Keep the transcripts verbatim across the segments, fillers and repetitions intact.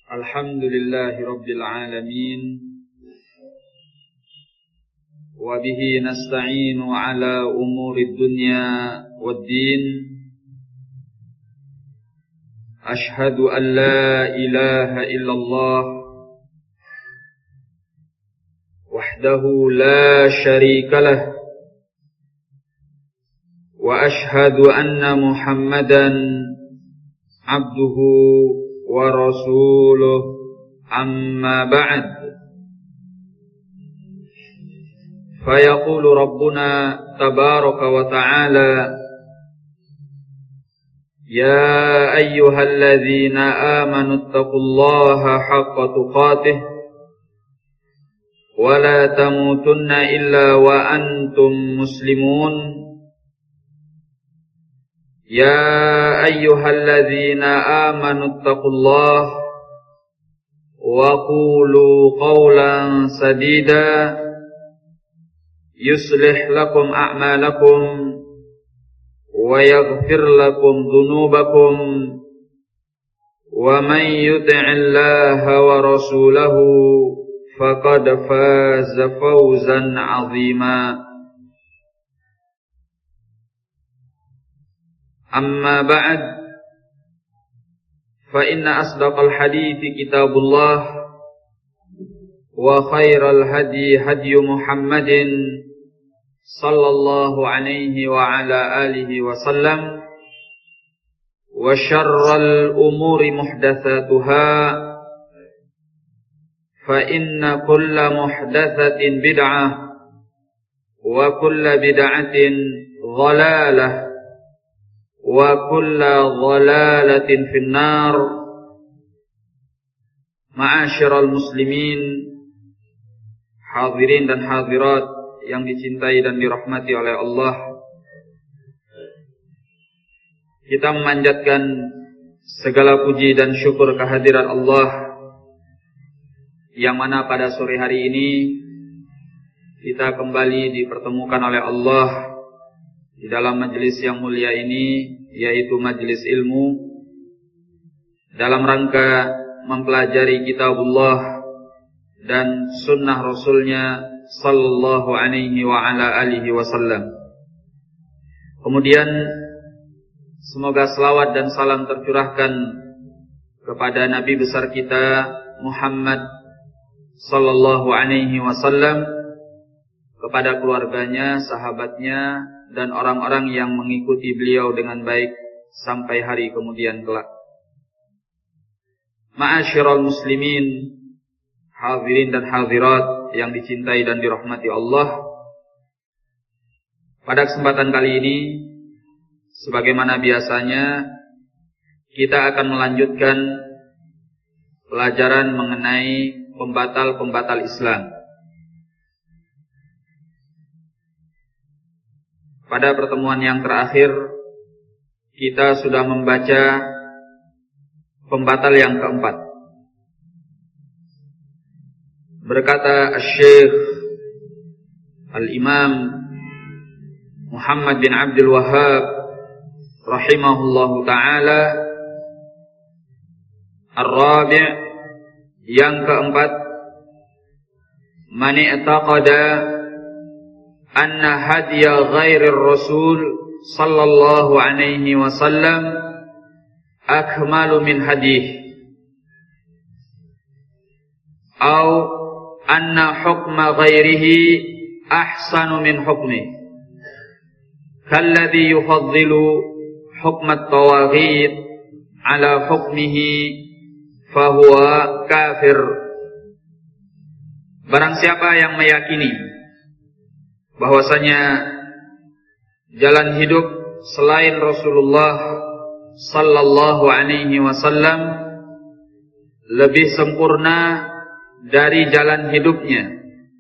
Alhamdulillahi Rabbil Alamin. Wa bihi nasta'inu ala umuri dunya waddin. Ashhadu an la ilaha illallah wahdahu la sharika lah. Wa ashhadu anna Muhammadan abduhu wa rasuluh, amma ba'd. Fayaqulu Rabbuna tabaraka wa ta'ala, ya ayyuhalladzina amanu ittaqullaha haqqa tuqatih wa la tamutunna illa wa antum muslimun. Ya ayyuhalladzina amanu ittaqullaha wa qulu qawlan sadida yuslih lakum a'malakum wa yaghfir lakum dhunubakum wa man yuti'illaha wa rasulahu faqad faza fawzan 'azima. Amma ba'd, fa inna asdaqal hadithi kitabullah wa khairal hadi hadi Muhammadin sallallahu alaihi wa ala alihi wa sallam, wa syarral umuri muhdatsatuha, fa inna kulla muhdatsatin bid'ah wa kulla bid'atin dhalalah wa kulla dhalalatin finnar. Ma'asyiral muslimin, hadirin dan hadirat yang dicintai dan dirahmati oleh Allah, kita memanjatkan segala puji dan syukur kehadiran Allah, yang mana pada sore hari ini kita kembali dipertemukan oleh Allah di dalam majelis yang mulia ini, yaitu majelis ilmu, dalam rangka mempelajari kitabullah dan sunnah Rasulnya sallallahu alaihi wa ala alihi wasallam. Kemudian semoga selawat dan salam tercurahkan kepada Nabi besar kita Muhammad sallallahu alaihi wasallam, kepada keluarganya, sahabatnya, dan orang-orang yang mengikuti beliau dengan baik sampai hari kemudian kelak. Ma'asyiral muslimin, hadirin dan hadirat yang dicintai dan dirahmati Allah, pada kesempatan kali ini, sebagaimana biasanya, kita akan melanjutkan pelajaran mengenai pembatal-pembatal Islam. Pada pertemuan yang terakhir, kita sudah membaca pembatal yang keempat. Berkata Asy-Syaikh Al-Imam Muhammad bin Abdul Wahhab rahimahullahu ta'ala, Ar-Rabi', yang keempat, man i'taqada anna hadiya ghairir rasul sallallahu alaihi wasallam akmalu min hadih, au anna hukma ghairihi ahsanu min hukmi, kalladhi yufaddilu hukma at-tawaghit ala hukmihi fahuwa kafir. Barang siapa yang meyakini bahwasanya jalan hidup selain Rasulullah sallallahu alaihi wasallam lebih sempurna dari jalan hidupnya,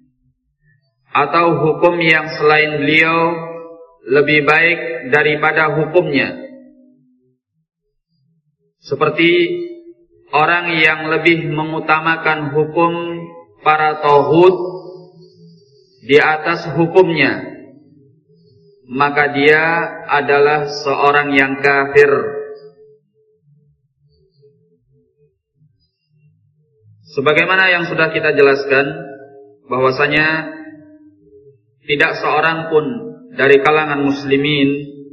atau hukum yang selain beliau lebih baik daripada hukumnya, seperti orang yang lebih mengutamakan hukum para tauhid di atas hukumnya, maka dia adalah seorang yang kafir. Sebagaimana yang sudah kita jelaskan, bahwasanya tidak seorang pun dari kalangan muslimin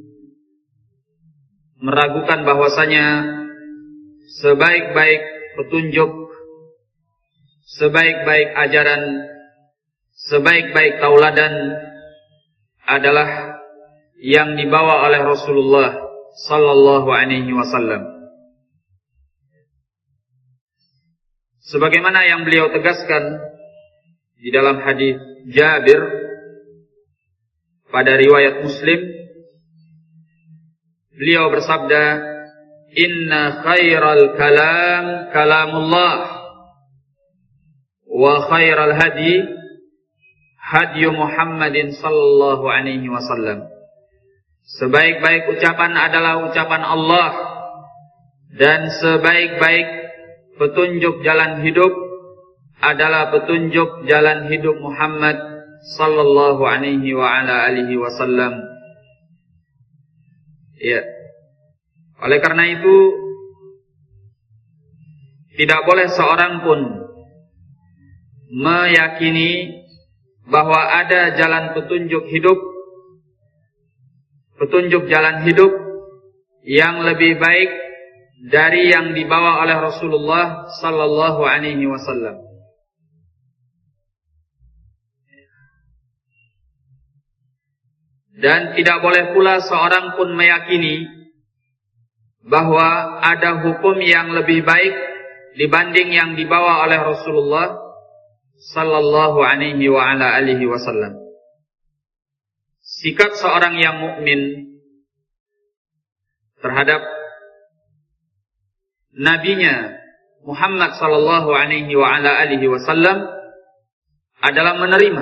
meragukan bahwasanya sebaik-baik petunjuk, sebaik-baik ajaran, sebaik-baik tauladan adalah yang dibawa oleh Rasulullah sallallahu alaihi wasallam. Sebagaimana yang beliau tegaskan di dalam hadis Jabir pada riwayat Muslim, beliau bersabda, "Inna khairal kalam kalamullah wa khairal hadi hadi Muhammadin sallallahu alaihi wasallam." Sebaik-baik ucapan adalah ucapan Allah, dan sebaik-baik petunjuk jalan hidup adalah petunjuk jalan hidup Muhammad sallallahu alaihi wa ala alihi wasallam. Ya. Oleh karena itu, tidak boleh seorang pun meyakini bahwa ada jalan petunjuk hidup, petunjuk jalan hidup yang lebih baik dari yang dibawa oleh Rasulullah sallallahu alaihi wasallam. Dan tidak boleh pula seorang pun meyakini bahwa ada hukum yang lebih baik dibanding yang dibawa oleh Rasulullah sallallahu alaihi wa ala alihi wasallam. Sikap seorang yang mukmin terhadap nabinya Muhammad sallallahu alaihi wa ala alihi wasallam adalah menerima,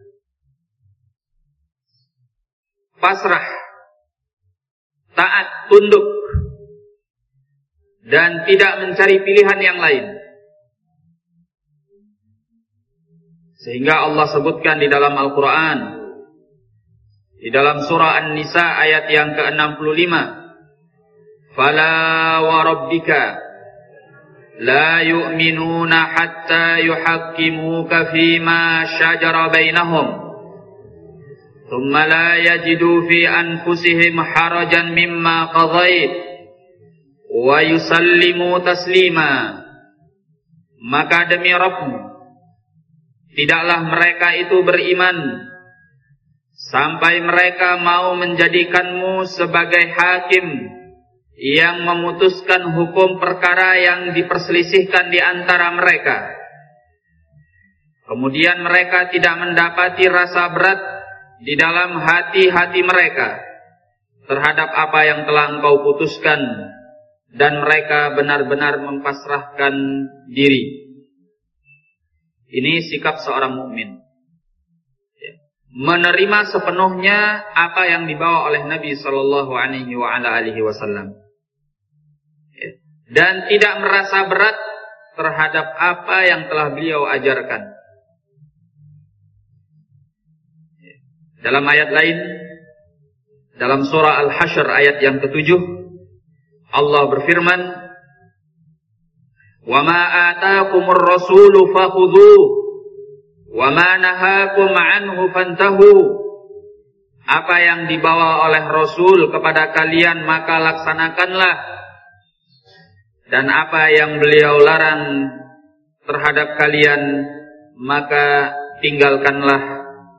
pasrah, taat, tunduk, dan tidak mencari pilihan yang lain. Sehingga Allah sebutkan di dalam Al-Quran, di dalam surah An-Nisa ayat yang ke enam puluh lima, "Fala wa rabbika la yu'minuna hatta yuhaqqimuka fima shajara bainahum thumma la yajidu fi anfusihim harajan mimma qadait wa yusallimu taslima." Maka demi Rabbmu, tidaklah mereka itu beriman sampai mereka mau menjadikanmu sebagai hakim yang memutuskan hukum perkara yang diperselisihkan di antara mereka. Kemudian mereka tidak mendapati rasa berat di dalam hati-hati mereka terhadap apa yang telah engkau putuskan, dan mereka benar-benar mempasrahkan diri. Ini sikap seorang mukmin, menerima sepenuhnya apa yang dibawa oleh Nabi sallallahu alaihi wa ala alihi wasallam, dan tidak merasa berat terhadap apa yang telah beliau ajarkan. Dalam ayat lain, dalam surah Al-Hasyr ayat yang ketujuh, Allah berfirman, "Wa ma ataakumur rasulu fakhudhuhu wa ma nahakum anhu fantahu." Apa yang dibawa oleh Rasul kepada kalian maka laksanakanlah, dan apa yang beliau larang terhadap kalian maka tinggalkanlah.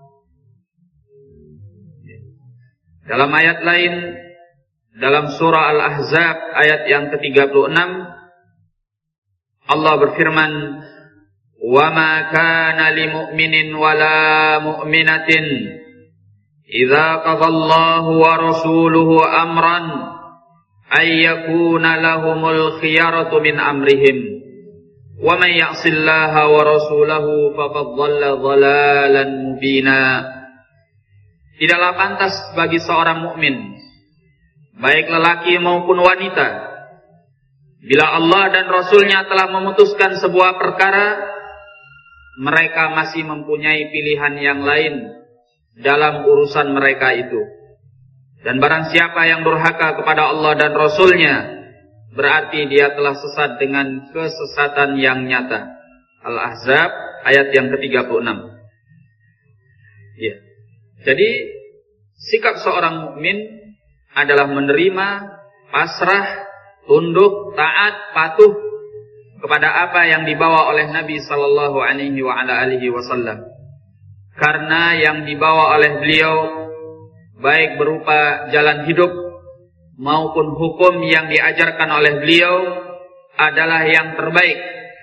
Dalam ayat lain, dalam surah Al-Ahzab ayat yang ke tiga puluh enam, Allah berfirman, "Wa ma kana li mu'minin wa la mu'minatin idza qadallahu wa rasuluhu amran ay yakuna lahumul khiyaratu min amrihim wa man ya'sillaha wa rasulahu faqad dhalla dhalalan mubina." Tidaklah pantas bagi seorang mukmin, baik lelaki maupun wanita, bila Allah dan Rasulnya telah memutuskan sebuah perkara, mereka masih mempunyai pilihan yang lain dalam urusan mereka itu. Dan barang siapa yang durhaka kepada Allah dan Rasulnya, berarti dia telah sesat dengan kesesatan yang nyata. Al-Ahzab ayat yang ke tiga puluh enam. Ya. Jadi sikap seorang mukmin adalah menerima, pasrah, tunduk, taat, patuh kepada apa yang dibawa oleh Nabi sallallahu alaihi wa ala alihi wasallam. Karena yang dibawa oleh beliau baik berupa jalan hidup maupun hukum yang diajarkan oleh beliau adalah yang terbaik.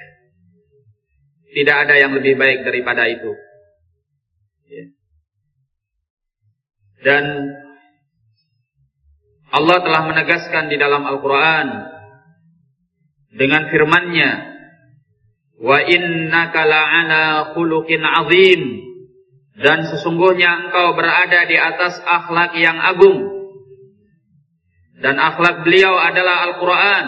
Tidak ada yang lebih baik daripada itu. Dan Allah telah menegaskan di dalam Al-Quran dengan firman-Nya, wa innaka la'ala khuluqin azim, dan sesungguhnya engkau berada di atas akhlak yang agung, dan akhlak beliau adalah Al-Quran.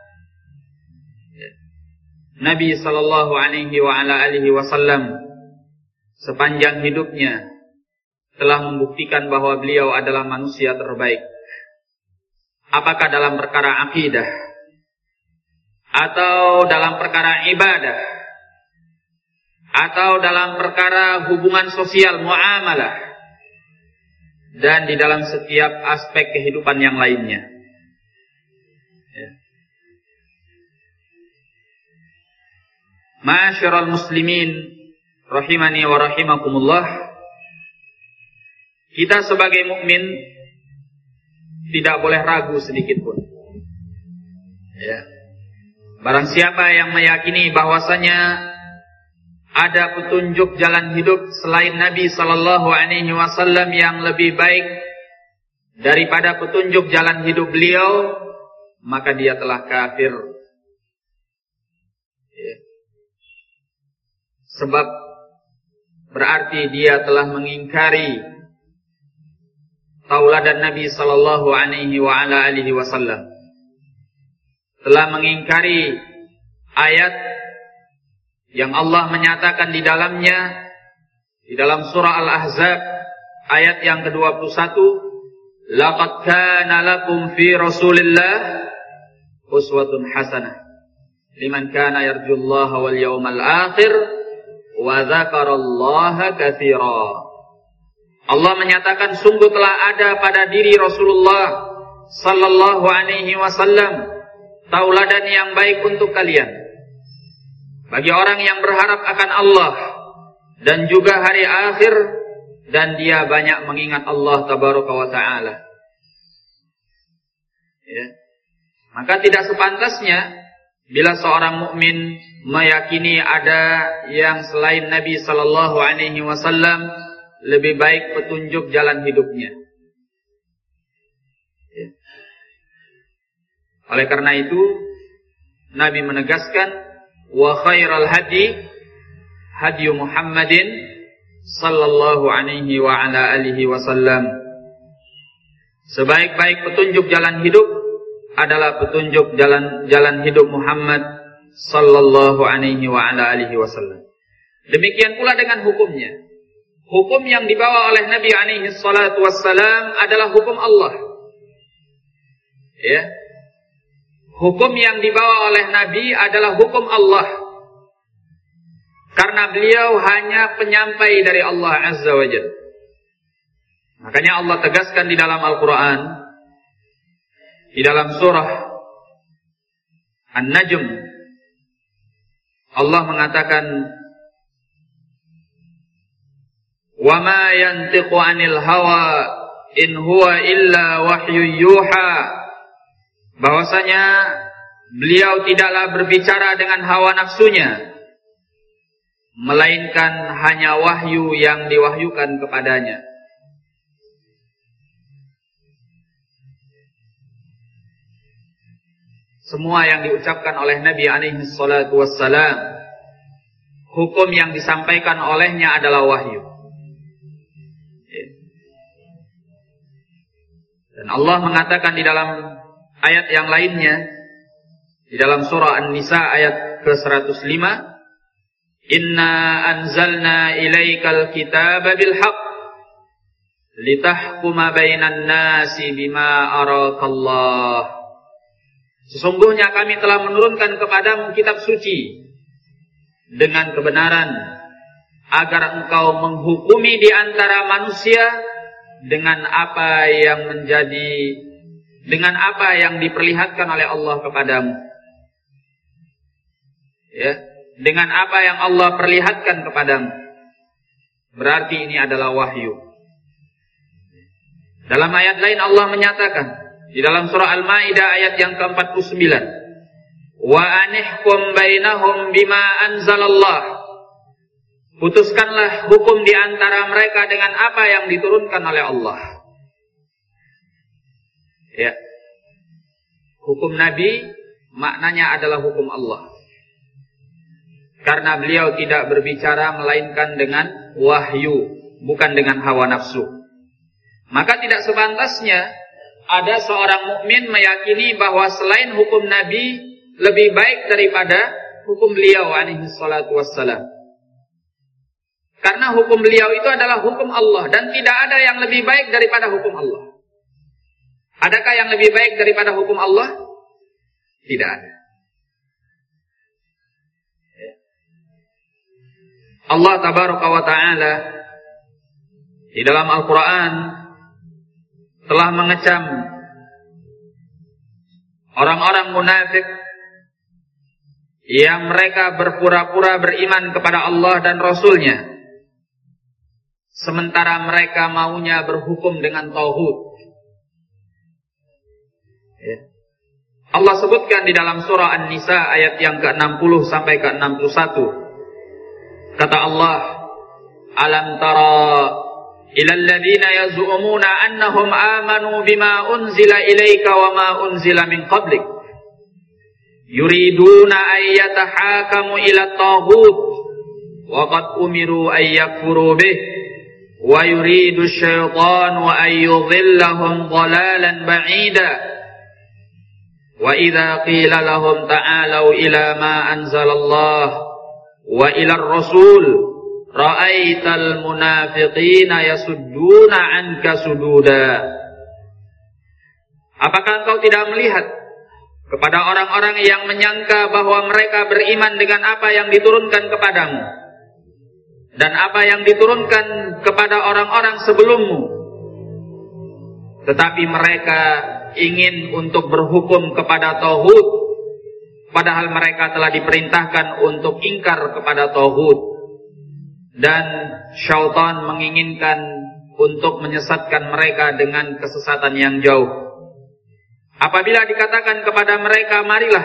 Nabi sallallahu alaihi wa ala alihi wasallam sepanjang hidupnya telah membuktikan bahwa beliau adalah manusia terbaik. Apakah dalam perkara akidah atau dalam perkara ibadah atau dalam perkara hubungan sosial, muamalah, dan di dalam setiap aspek kehidupan yang lainnya. Ya. Ma'asyiral muslimin rahimani wa rahimakumullah, kita sebagai mukmin tidak boleh ragu sedikit pun. Ya. Barang siapa yang meyakini bahwasanya ada petunjuk jalan hidup selain Nabi sallallahu alaihi wasallam yang lebih baik daripada petunjuk jalan hidup beliau, maka dia telah kafir. Ya. Sebab berarti dia telah mengingkari tauladan Nabi sallallahu alaihi wa ala alihi wasallam, telah mengingkari ayat yang Allah menyatakan di dalamnya, di dalam surah Al-Ahzab ayat yang ke dua puluh satu, laqad kana lakum fi Rasulillah uswatun hasanah liman kana yarjullaha wal yawmal akhir wa dzakarallaha katsira. Allah menyatakan sungguh telah ada pada diri Rasulullah sallallahu alaihi wasallam tauladan yang baik untuk kalian, bagi orang yang berharap akan Allah dan juga hari akhir, dan dia banyak mengingat Allah tabaraka wa taala. Ya. Maka tidak sepantasnya bila seorang mukmin meyakini ada yang selain Nabi sallallahu alaihi wasallam lebih baik petunjuk jalan hidupnya. Ya. Oleh karena itu Nabi menegaskan, wa khairal hadi hadi Muhammadin sallallahu alaihi wa ala alihi wasallam. Sebaik-baik petunjuk jalan hidup adalah petunjuk jalan jalan hidup Muhammad sallallahu alaihi wa ala alihi wasallam. Demikian pula dengan hukumnya. Hukum yang dibawa oleh Nabi alaihi salatu wassalam adalah hukum Allah. Ya. Hukum yang dibawa oleh Nabi adalah hukum Allah. Karena beliau hanya penyampai dari Allah Azza wa Jalla. Makanya Allah tegaskan di dalam Al-Quran, di dalam surah An-Najm, Allah mengatakan, wa ma yantiqu 'anil hawa in huwa illa wahyu yuha, bahwasanya beliau tidaklah berbicara dengan hawa nafsunya, melainkan hanya wahyu yang diwahyukan kepadanya. Semua yang diucapkan oleh Nabi alaihi salatu wassalam, hukum yang disampaikan olehnya adalah wahyu. Dan Allah mengatakan di dalam ayat yang lainnya, di dalam surah An-Nisa ayat ke seratus lima, inna anzalna ilaikal kitaba bil haqq litahkuma bainan nasi bima arakallah. Sesungguhnya kami telah menurunkan kepadamu kitab suci dengan kebenaran, agar engkau menghukumi di antara manusia dengan apa yang menjadi dengan apa yang diperlihatkan oleh Allah kepadamu. Ya, dengan apa yang Allah perlihatkan kepadamu. Berarti ini adalah wahyu. Dalam ayat lain Allah menyatakan di dalam surah Al-Maidah ayat yang keempat puluh sembilan, wa anihkum bainahum bima anzalallah. Putuskanlah hukum di antara mereka dengan apa yang diturunkan oleh Allah. Ya. Hukum Nabi maknanya adalah hukum Allah. Karena beliau tidak berbicara melainkan dengan wahyu, bukan dengan hawa nafsu. Maka tidak sepantasnya ada seorang mukmin meyakini bahwa selain hukum Nabi lebih baik daripada hukum beliau alaihi salatu wassalam. Karena hukum beliau itu adalah hukum Allah dan tidak ada yang lebih baik daripada hukum Allah. Adakah yang lebih baik daripada hukum Allah? Tidak ada. Allah tabaraka wa ta'ala di dalam Al-Quran telah mengecam orang-orang munafik yang mereka berpura-pura beriman kepada Allah dan Rasul-Nya, sementara mereka maunya berhukum dengan tauhid. Ya. Allah sebutkan di dalam surah An-Nisa ayat yang ke enam puluh sampai ke enam puluh satu. Kata Allah, alam tara ilal ladzina yaz'umuna annahum amanu bima unzila ilaika wa ma unzila min qablik yuriduna ay yatahakamu ila taghut wa qad umiru ay yakfuru bih wa yuridu asy-syaitanu ay yudhillahum dhalalan ba'ida wa idza qila lahum ta'alu ila ma anzalallah wa ila ar-rasul ra'aital munafiqina yasudduna anka sududa. Apakah engkau tidak melihat kepada orang-orang yang menyangka bahwa mereka beriman dengan apa yang diturunkan kepadamu dan apa yang diturunkan kepada orang-orang sebelummu, tetapi mereka ingin untuk berhukum kepada tauhid, padahal mereka telah diperintahkan untuk ingkar kepada tauhid. Dan syaitan menginginkan untuk menyesatkan mereka dengan kesesatan yang jauh. Apabila dikatakan kepada mereka, marilah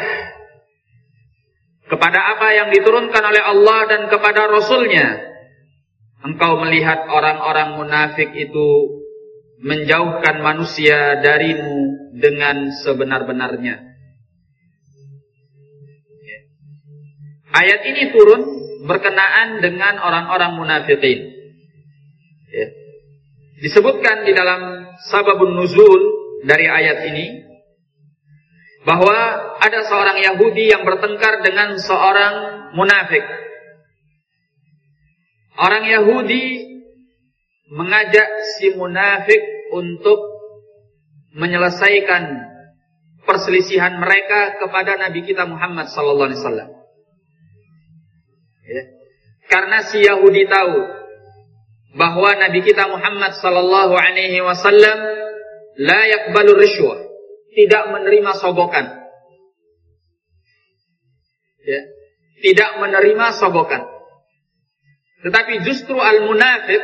kepada apa yang diturunkan oleh Allah dan kepada Rasul-Nya, engkau melihat orang-orang munafik itu menjauhkan manusia darimu dengan sebenar-benarnya. Ayat ini turun berkenaan dengan orang-orang munafikin. Ya. Disebutkan di dalam sababun nuzul dari ayat ini bahwa ada seorang Yahudi yang bertengkar dengan seorang munafik. Orang Yahudi mengajak si munafik untuk menyelesaikan perselisihan mereka kepada Nabi kita Muhammad sallallahu alaihi wasallam. Ya. Karena si Yahudi tahu bahwa Nabi kita Muhammad sallallahu alaihi wasallam la yaqbalu rishwah, tidak menerima sogokan. Ya. Tidak menerima sogokan. Tetapi justru al-munafik,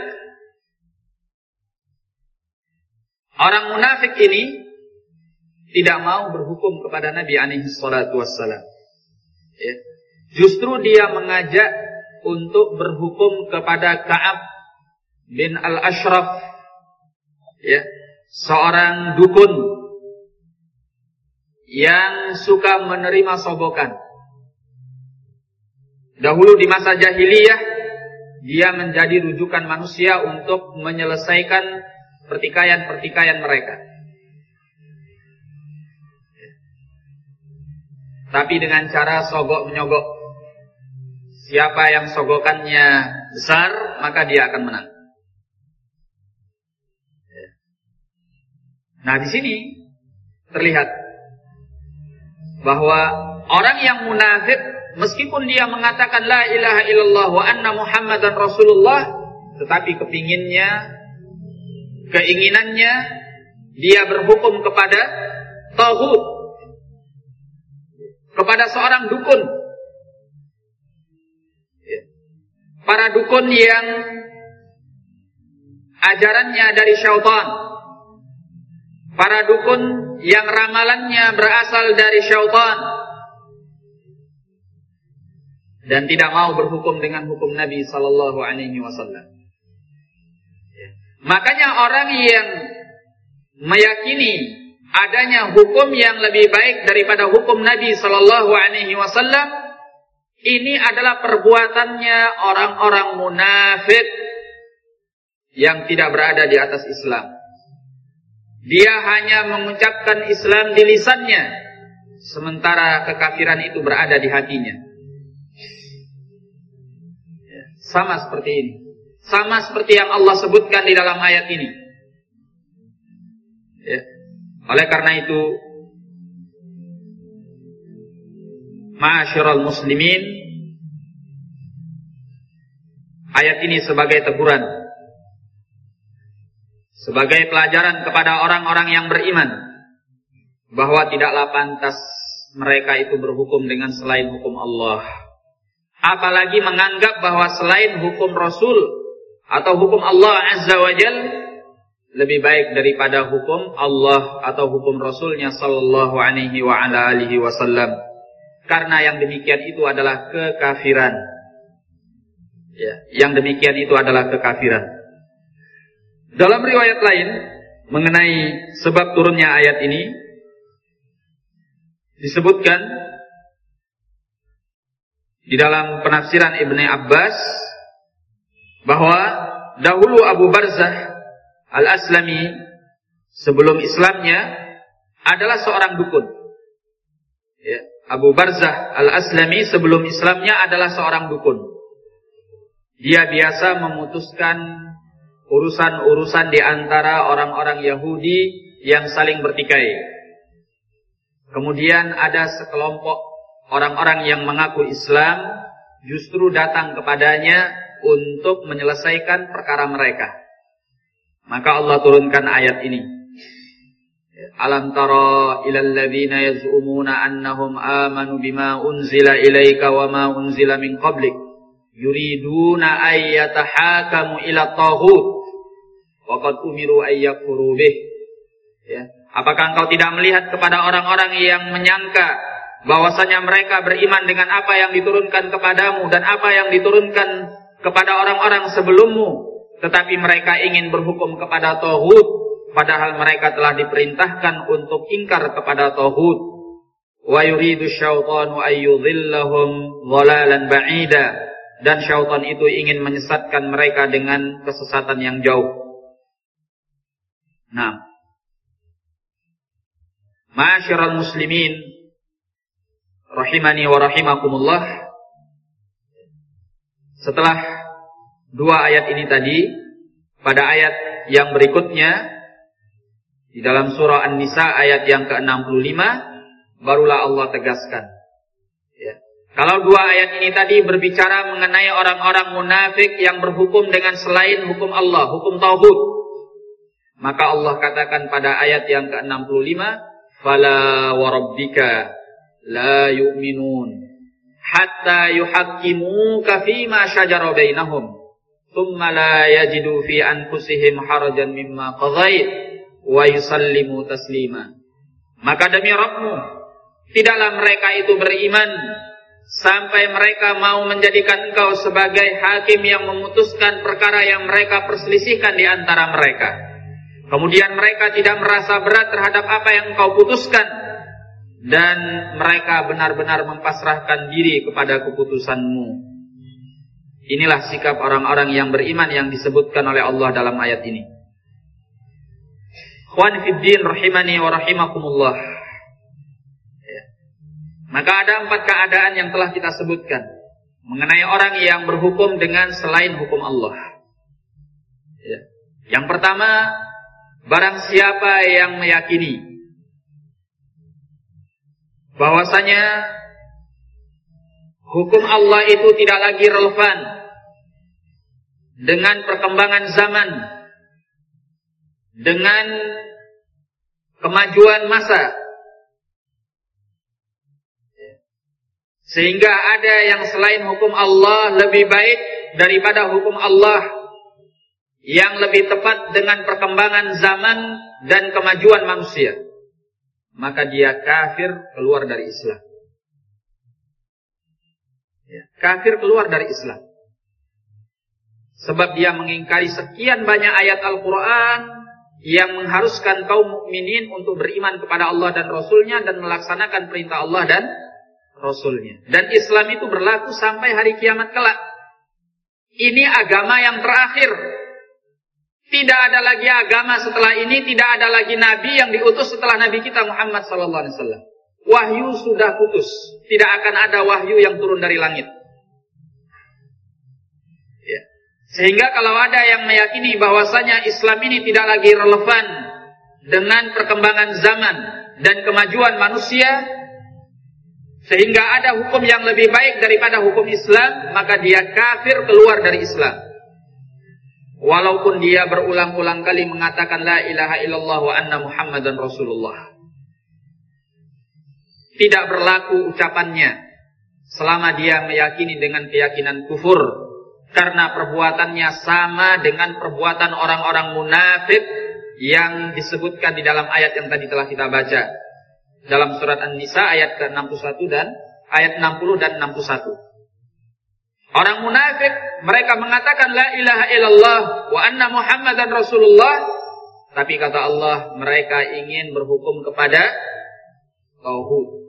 orang munafik ini tidak mau berhukum kepada Nabi alaihi salatu wassalam. Ya. Justru dia mengajak untuk berhukum kepada Ka'ab bin Al-Ashraf, ya, seorang dukun yang suka menerima sogokan. Dahulu di masa jahiliyah, dia menjadi rujukan manusia untuk menyelesaikan pertikaian-pertikaian mereka. Tapi dengan cara sogok menyogok. Siapa yang sogokannya besar, maka dia akan menang. Nah, di sini terlihat bahwa orang yang munafik meskipun dia mengatakan la ilaha illallah wa anna Muhammadan Rasulullah, tetapi kepinginnya, keinginannya dia berhukum kepada tauhid, kepada seorang dukun. Para dukun yang ajarannya dari syaitan, para dukun yang ramalannya berasal dari syaitan, dan tidak mau berhukum dengan hukum Nabi sallallahu alaihi wasallam. Makanya orang yang meyakini adanya hukum yang lebih baik daripada hukum Nabi sallallahu alaihi wasallam, ini adalah perbuatannya orang-orang munafik yang tidak berada di atas Islam. Dia hanya mengucapkan Islam di lisannya, sementara kekafiran itu berada di hatinya. Sama seperti ini. Sama seperti yang Allah sebutkan di dalam ayat ini. Ya. Oleh karena itu, ma'asyiral muslimin, ayat ini sebagai teguran, sebagai pelajaran kepada orang-orang yang beriman, bahwa tidaklah pantas mereka itu berhukum dengan selain hukum Allah. Apalagi menganggap bahwa selain hukum Rasul atau hukum Allah Azza wa Jal lebih baik daripada hukum Allah atau hukum Rasulnya sallallahu alaihi wa ala alihi wasallam. Karena yang demikian itu adalah kekafiran. Ya, yang demikian itu adalah kekafiran. Dalam riwayat lain mengenai sebab turunnya ayat ini disebutkan di dalam penafsiran Ibnu Abbas bahwa dahulu Abu Barzah Al-Aslami sebelum Islamnya adalah seorang dukun. Ya, Abu Barzah Al-Aslami sebelum Islamnya adalah seorang dukun. Dia biasa memutuskan urusan-urusan di antara orang-orang Yahudi yang saling bertikai. Kemudian ada sekelompok orang-orang yang mengaku Islam justru datang kepadanya untuk menyelesaikan perkara mereka. Maka Allah turunkan ayat ini. Alam tara ilal ladzina yaz'umuna annahum amanu bima unzila ilaika wa ma unzila min qablik yuriduna ay yatahakamu ila taghut wa qad umiru ay yakfuru bih. Ya, apakah engkau tidak melihat kepada orang-orang yang menyangka bahwasanya mereka beriman dengan apa yang diturunkan kepadamu dan apa yang diturunkan kepada orang-orang sebelummu, tetapi mereka ingin berhukum kepada tauhid, padahal mereka telah diperintahkan untuk ingkar kepada tauhid. Wa yuridu syaitanu ay yudhillahum dhalalan ba'ida, dan syaitan itu ingin menyesatkan mereka dengan kesesatan yang jauh. Nah, ma'asyiral muslimin rahimani wa rahimakumullah. Setelah dua ayat ini tadi, pada ayat yang berikutnya di dalam surah An-Nisa ayat yang ke enam puluh lima barulah Allah tegaskan. Ya. Kalau dua ayat ini tadi berbicara mengenai orang-orang munafik yang berhukum dengan selain hukum Allah, hukum tauhid, maka Allah katakan pada ayat yang ke enam puluh lima, fala wa rabbika la yu'minun hatta yuhaqqimuka fima shajara bainahum thumma la yajidu fi anfusihim harajan mimma qadait wa yusallimu taslima. Maka demi Rabbmu, tidaklah mereka itu beriman sampai mereka mau menjadikan engkau sebagai hakim yang memutuskan perkara yang mereka perselisihkan di antara mereka. Kemudian mereka tidak merasa berat terhadap apa yang engkau putuskan, dan mereka benar-benar mempasrahkan diri kepada keputusanmu. Inilah sikap orang-orang yang beriman yang disebutkan oleh Allah dalam ayat ini. Ikhwan fiddin rahimani wa rahimakumullah. Ya. Maka ada empat keadaan yang telah kita sebutkan mengenai orang yang berhukum dengan selain hukum Allah. Ya. Yang pertama, barang siapa yang meyakini bahwasanya hukum Allah itu tidak lagi relevan dengan perkembangan zaman, dengan kemajuan masa, sehingga ada yang selain hukum Allah lebih baik daripada hukum Allah, yang lebih tepat dengan perkembangan zaman dan kemajuan manusia, maka dia kafir, keluar dari Islam. Ya, kafir keluar dari Islam. Sebab dia mengingkari sekian banyak ayat Al-Quran yang mengharuskan kaum mukminin untuk beriman kepada Allah dan Rasulnya dan melaksanakan perintah Allah dan Rasulnya. Dan Islam itu berlaku sampai hari kiamat kelak. Ini agama yang terakhir. Tidak ada lagi agama setelah ini, tidak ada lagi nabi yang diutus setelah nabi kita Muhammad sallallahu alaihi wasallam. Wahyu sudah putus, tidak akan ada wahyu yang turun dari langit. Ya. Sehingga kalau ada yang meyakini bahwasanya Islam ini tidak lagi relevan dengan perkembangan zaman dan kemajuan manusia, sehingga ada hukum yang lebih baik daripada hukum Islam, maka dia kafir, keluar dari Islam. Walaupun dia berulang-ulang kali mengatakan la ilaha illallah wa anna Muhammadan Rasulullah. Tidak berlaku ucapannya selama dia meyakini dengan keyakinan kufur, karena perbuatannya sama dengan perbuatan orang-orang munafik yang disebutkan di dalam ayat yang tadi telah kita baca dalam surat An-Nisa ayat ke enam puluh satu dan ayat enam puluh dan enam puluh satu. Orang munafik, mereka mengatakan la ilaha illallah wa anna Muhammadan Rasulullah, tapi kata Allah, mereka ingin berhukum kepada tauhid.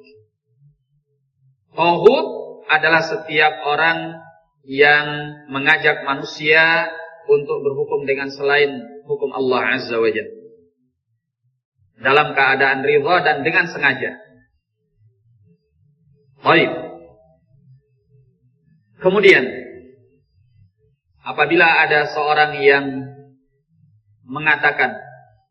Tauhid adalah setiap orang yang mengajak manusia untuk berhukum dengan selain hukum Allah Azza wa Jalla, dalam keadaan ridha dan dengan sengaja. Baik. Kemudian, apabila ada seorang yang mengatakan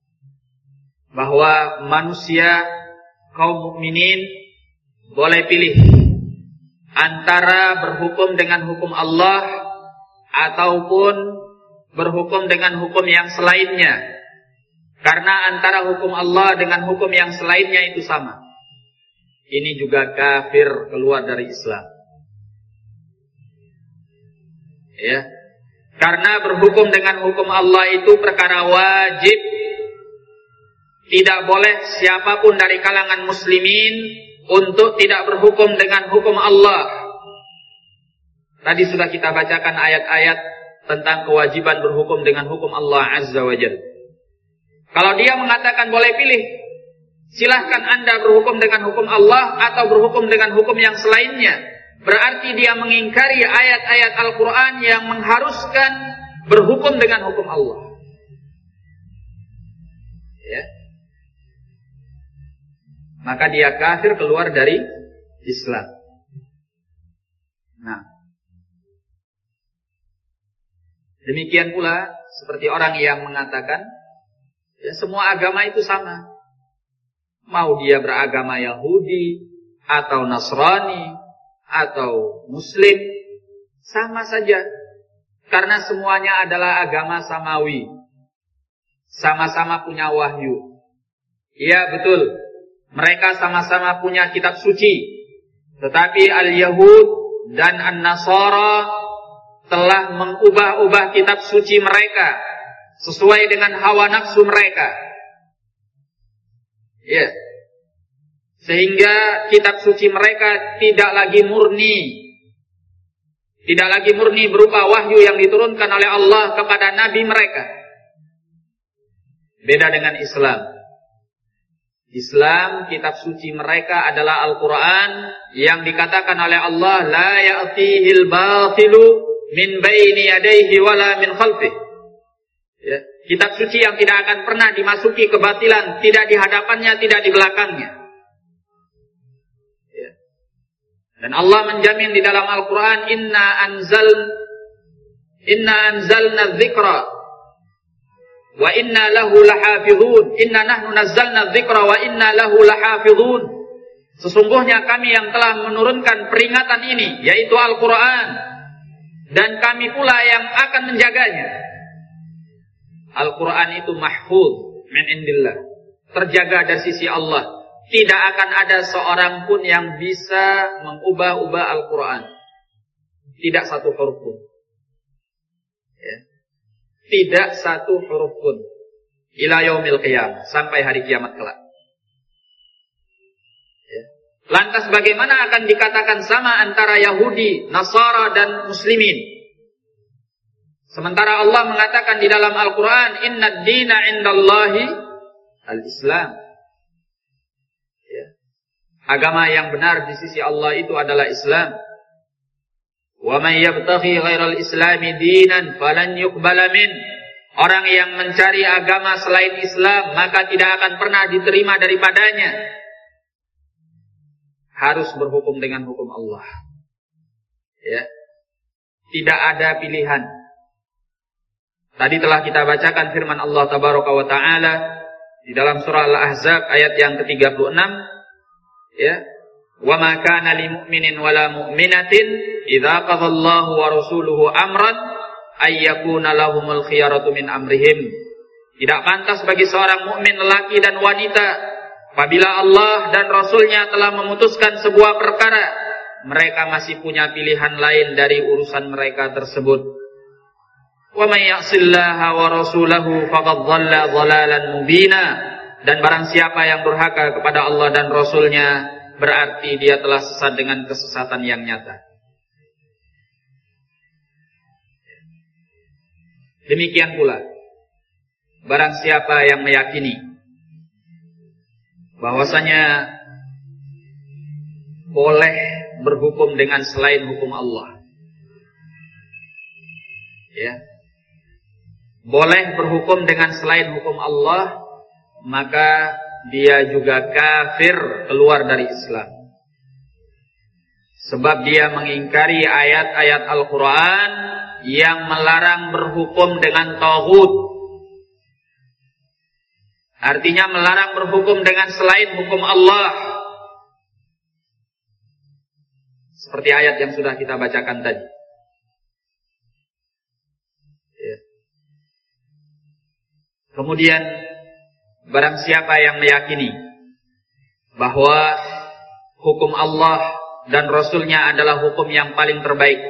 bahwa manusia, kaum mukminin boleh pilih antara berhukum dengan hukum Allah ataupun berhukum dengan hukum yang selainnya, karena antara hukum Allah dengan hukum yang selainnya itu sama, ini juga kafir, keluar dari Islam. Ya, karena berhukum dengan hukum Allah itu perkara wajib. Tidak boleh siapapun dari kalangan muslimin untuk tidak berhukum dengan hukum Allah. Tadi sudah kita bacakan ayat-ayat tentang kewajiban berhukum dengan hukum Allah Azza wa Jalla. Kalau dia mengatakan boleh pilih, silahkan Anda berhukum dengan hukum Allah atau berhukum dengan hukum yang selainnya, berarti dia mengingkari ayat-ayat Al-Quran yang mengharuskan berhukum dengan hukum Allah. Ya. Maka dia kafir, keluar dari Islam. Nah, demikian pula seperti orang yang mengatakan ya, semua agama itu sama. Mau dia beragama Yahudi atau Nasrani atau Muslim, sama saja, karena semuanya adalah agama samawi, sama-sama punya wahyu. Iya betul, mereka sama-sama punya kitab suci, tetapi Al-Yahud dan An-Nasara telah mengubah-ubah kitab suci mereka sesuai dengan hawa nafsu mereka. Iya. Sehingga kitab suci mereka tidak lagi murni. Tidak lagi murni berupa wahyu yang diturunkan oleh Allah kepada nabi mereka. Beda dengan Islam. Islam, kitab suci mereka adalah Al-Quran yang dikatakan oleh Allah, la ya'tihil batilu min baini yadayhi wala min khalfih. Ya, kitab suci yang tidak akan pernah dimasuki kebatilan, tidak di hadapannya, tidak di belakangnya. Dan Allah menjamin di dalam Al-Quran, Inna anzal Inna anzalna dzikra wa inna lahu lahafizun. Inna nahnu nazzalna dzikra wa inna lahu lahafizun. Sesungguhnya kami yang telah menurunkan peringatan ini, yaitu Al-Quran, dan kami pula yang akan menjaganya. Al-Quran itu mahfuz min indillah, terjaga dari sisi Allah. Tidak akan ada seorang pun yang bisa mengubah-ubah Al-Quran. Tidak satu huruf pun. Ya. Tidak satu huruf pun. Ila yaumil qiyamah, sampai hari kiamat kelak. Lantas bagaimana akan dikatakan sama antara Yahudi, Nasara dan Muslimin? Sementara Allah mengatakan di dalam Al-Quran, Inna ad-dina indallahi al-Islam. Ya. Agama yang benar di sisi Allah itu adalah Islam. Wa man yabtaghi ghairal islami dinan falan yuqbala min. Orang yang mencari agama selain Islam, maka tidak akan pernah diterima daripadanya. Harus berhukum dengan hukum Allah. Ya. Tidak ada pilihan. Tadi telah kita bacakan firman Allah Tabaraka wa Ta'ala di dalam surah Al-Ahzab ayat yang ke tiga puluh enam. Ya. Wa ma kana lil mu'minin wala mu'minatin idza qadallahu wa rasuluhu amran ay yakuna lahumul khiyaratu min amrihim. Tidak pantas bagi seorang mukmin lelaki dan wanita apabila Allah dan Rasulnya telah memutuskan sebuah perkara, mereka masih punya pilihan lain dari urusan mereka tersebut. Wa may ya'sillaha wa rasulahu faqad dhalla dhalalan mubina. Dan barang siapa yang durhaka kepada Allah dan Rasulnya, berarti dia telah sesat dengan kesesatan yang nyata. Demikian pula, barang siapa yang meyakini bahwasanya boleh berhukum dengan selain hukum Allah, ya, boleh berhukum dengan selain hukum Allah, maka dia juga kafir, keluar dari Islam. Sebab dia mengingkari ayat-ayat Al-Quran yang melarang berhukum dengan taghut. Artinya melarang berhukum dengan selain hukum Allah. Seperti ayat yang sudah kita bacakan tadi. Ya. Kemudian, barang siapa yang meyakini bahwa hukum Allah dan Rasulnya adalah hukum yang paling terbaik,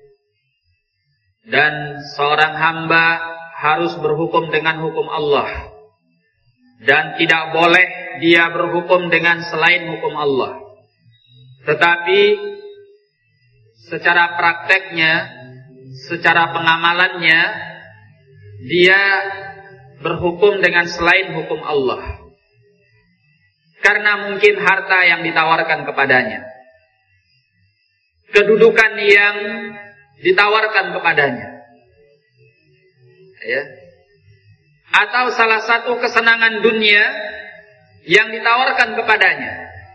dan seorang hamba harus berhukum dengan hukum Allah, dan tidak boleh dia berhukum dengan selain hukum Allah. Tetapi secara prakteknya, secara pengamalannya, dia berhukum dengan selain hukum Allah. Karena mungkin harta yang ditawarkan kepadanya, kedudukan yang ditawarkan kepadanya, ya, atau salah satu kesenangan dunia yang ditawarkan kepadanya.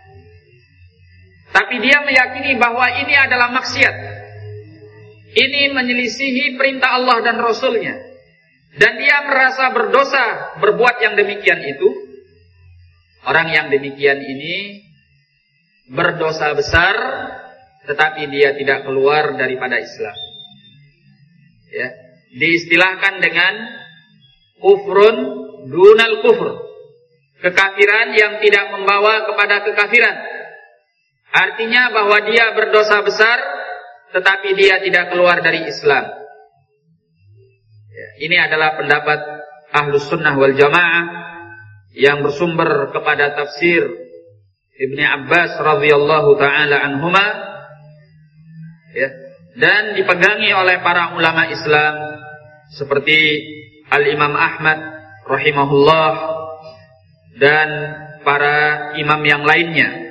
Tapi dia meyakini bahwa ini adalah maksiat, ini menyelisihi perintah Allah dan Rasulnya, dan dia merasa berdosa berbuat yang demikian itu. Orang yang demikian ini berdosa besar, tetapi dia tidak keluar daripada Islam. Ya, diistilahkan dengan kufrun dunal kufr, kekafiran yang tidak membawa kepada kekafiran. Artinya bahwa dia berdosa besar, tetapi dia tidak keluar dari Islam. Ya, ini adalah pendapat Ahlus Sunnah wal Jamaah yang bersumber kepada tafsir Ibnu Abbas radhiyallahu taala anhuma, ya, dan dipegangi oleh para ulama Islam seperti Al-Imam Ahmad rahimahullah dan para imam yang lainnya.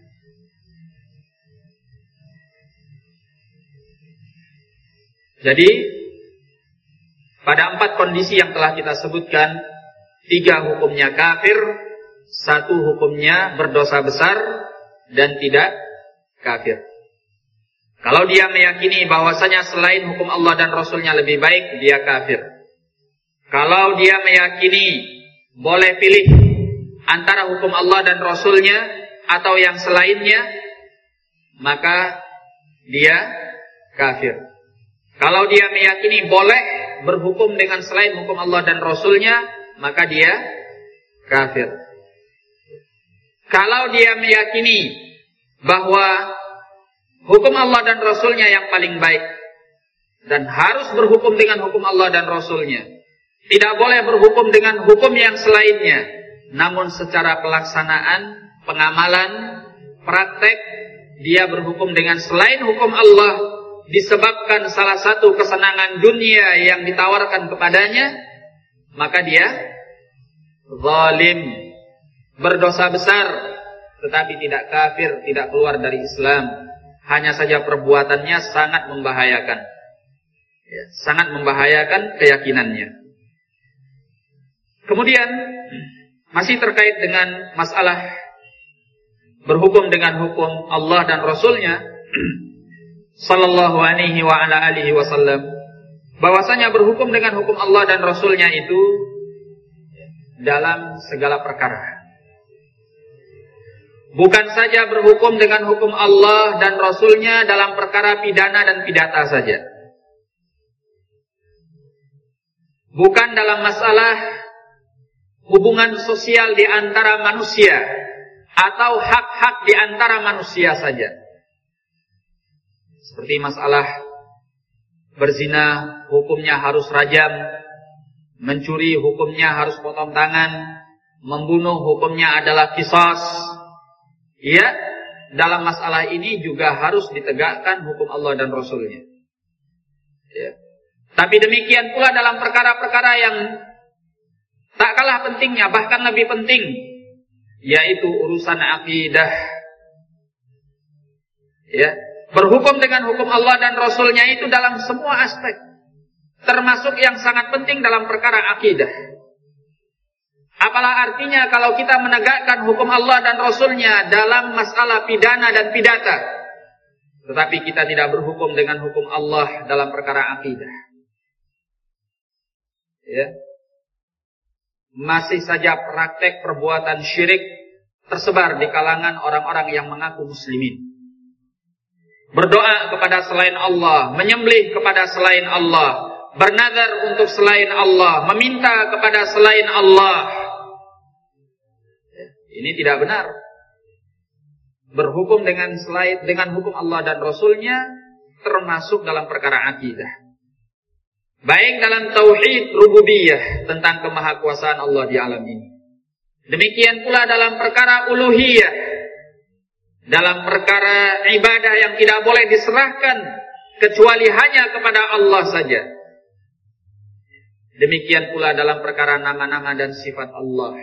Jadi pada empat kondisi yang telah kita sebutkan, tiga hukumnya kafir, satu hukumnya berdosa besar, dan tidak kafir. Kalau dia meyakini bahwasanya selain hukum Allah dan Rasulnya lebih baik, dia kafir. Kalau dia meyakini boleh pilih antara hukum Allah dan Rasulnya atau yang selainnya, maka dia kafir. Kalau dia meyakini boleh berhukum dengan selain hukum Allah dan Rasulnya, maka dia kafir. Kalau dia meyakini bahwa hukum Allah dan Rasulnya yang paling baik dan harus berhukum dengan hukum Allah dan Rasulnya, tidak boleh berhukum dengan hukum yang selainnya, namun secara pelaksanaan, pengamalan, praktek, dia berhukum dengan selain hukum Allah disebabkan salah satu kesenangan dunia yang ditawarkan kepadanya, maka dia zalim, berdosa besar, tetapi tidak kafir, tidak keluar dari Islam. Hanya saja perbuatannya sangat membahayakan, ya, sangat membahayakan keyakinannya. Kemudian masih terkait dengan masalah berhukum dengan hukum Allah dan Rasulnya sallallahu alaihi wa ala alihi wasallam, bahwasanya berhukum dengan hukum Allah dan Rasulnya itu dalam segala perkara. Bukan saja berhukum dengan hukum Allah dan Rasulnya dalam perkara pidana dan pidata saja. Bukan dalam masalah hubungan sosial di antara manusia atau hak-hak di antara manusia saja. Seperti masalah berzina, hukumnya harus rajam, mencuri hukumnya harus potong tangan, membunuh hukumnya adalah qisas. Ya, dalam masalah ini juga harus ditegakkan hukum Allah dan Rasulnya. Ya. Tapi demikian pula dalam perkara-perkara yang tak kalah pentingnya, bahkan lebih penting, yaitu urusan akidah. Ya. Berhukum dengan hukum Allah dan Rasulnya itu dalam semua aspek, termasuk yang sangat penting dalam perkara akidah. Apalah artinya kalau kita menegakkan hukum Allah dan Rasulnya dalam masalah pidana dan pidata, tetapi kita tidak berhukum dengan hukum Allah dalam perkara akidah. Ya. Masih saja praktek perbuatan syirik tersebar di kalangan orang-orang yang mengaku muslimin. Berdoa kepada selain Allah, menyembelih kepada selain Allah, bernazar untuk selain Allah, meminta kepada selain Allah. Ini tidak benar. Berhukum dengan selain dengan hukum Allah dan Rasulnya termasuk dalam perkara akidah. Baik dalam tauhid rububiyah tentang kemahakuasaan Allah di alam ini. Demikian pula dalam perkara uluhiyah, dalam perkara ibadah yang tidak boleh diserahkan kecuali hanya kepada Allah saja. Demikian pula dalam perkara nama-nama dan sifat Allah.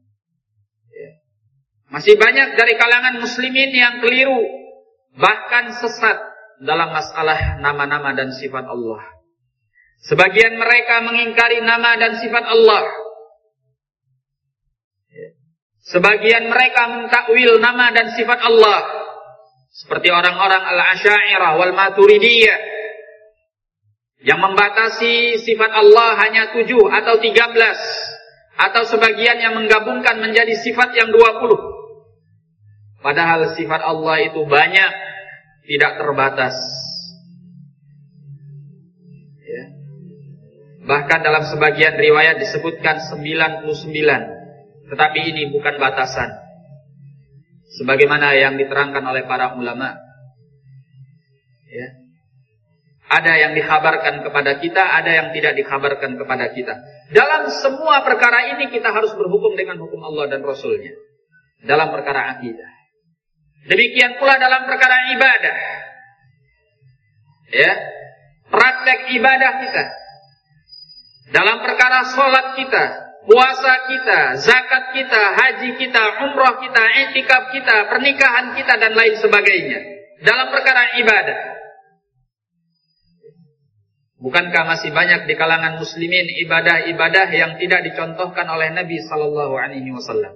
Masih banyak dari kalangan muslimin yang keliru, bahkan sesat dalam masalah nama-nama dan sifat Allah. Sebagian mereka mengingkari nama dan sifat Allah. Sebagian mereka mentakwil nama dan sifat Allah, seperti orang-orang Al-Asy'ariyah wal Maturidiyah yang membatasi sifat Allah hanya tujuh atau tiga belas, atau sebagian yang menggabungkan menjadi sifat yang dua puluh. Padahal sifat Allah itu banyak, tidak terbatas. Ya. Bahkan dalam sebagian riwayat disebutkan sembilan puluh sembilan. Tetapi ini bukan batasan, sebagaimana yang diterangkan oleh para ulama. Ya. Ada yang dikhabarkan kepada kita, ada yang tidak dikhabarkan kepada kita. Dalam semua perkara ini kita harus berhukum dengan hukum Allah dan Rasulnya. Dalam perkara akidah. Demikian pula dalam perkara ibadah. Ya, praktek ibadah kita. Dalam perkara sholat kita, puasa kita, zakat kita, haji kita, umrah kita, i'tikaf kita, pernikahan kita, dan lain sebagainya. Dalam perkara ibadah. Bukankah masih banyak di kalangan muslimin ibadah-ibadah yang tidak dicontohkan oleh Nabi sallallahu alaihi wasallam?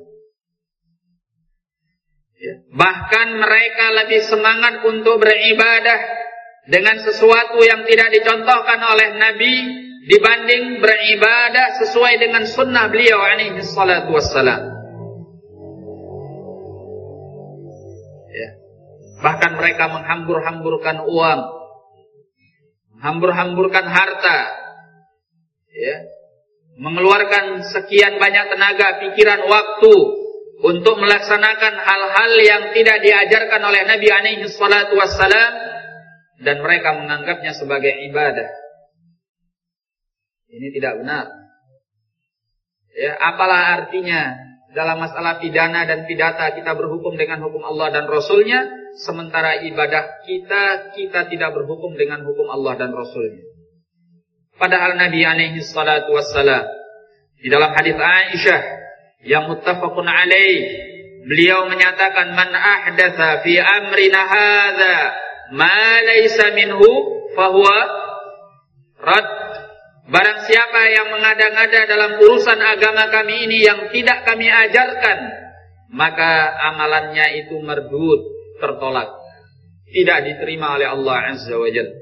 Ya. Bahkan mereka lebih semangat untuk beribadah dengan sesuatu yang tidak dicontohkan oleh Nabi dibanding beribadah sesuai dengan sunnah beliau alaihi salatu wassalam. Bahkan mereka menghambur-hamburkan uang, menghambur-hamburkan harta, ya, mengeluarkan sekian banyak tenaga, pikiran, waktu untuk melaksanakan hal-hal yang tidak diajarkan oleh Nabi alaihi salatu wassalam, dan mereka menganggapnya sebagai ibadah. Ini tidak benar. Ya, apalah artinya dalam masalah pidana dan pidata kita berhukum dengan hukum Allah dan Rasulnya, sementara ibadah kita, kita tidak berhukum dengan hukum Allah dan Rasulnya. Padahal Nabi alaihi salatu wassalam di dalam hadis Aisyah yang muttafaqun alaih, beliau menyatakan, man ahdatsa fi amrina hadza ma laysa minhu fahuwa rad. Barang siapa yang mengada-ngada dalam urusan agama kami ini yang tidak kami ajarkan, maka amalannya itu mardud, tertolak, tidak diterima oleh Allah Azza wa Jalla.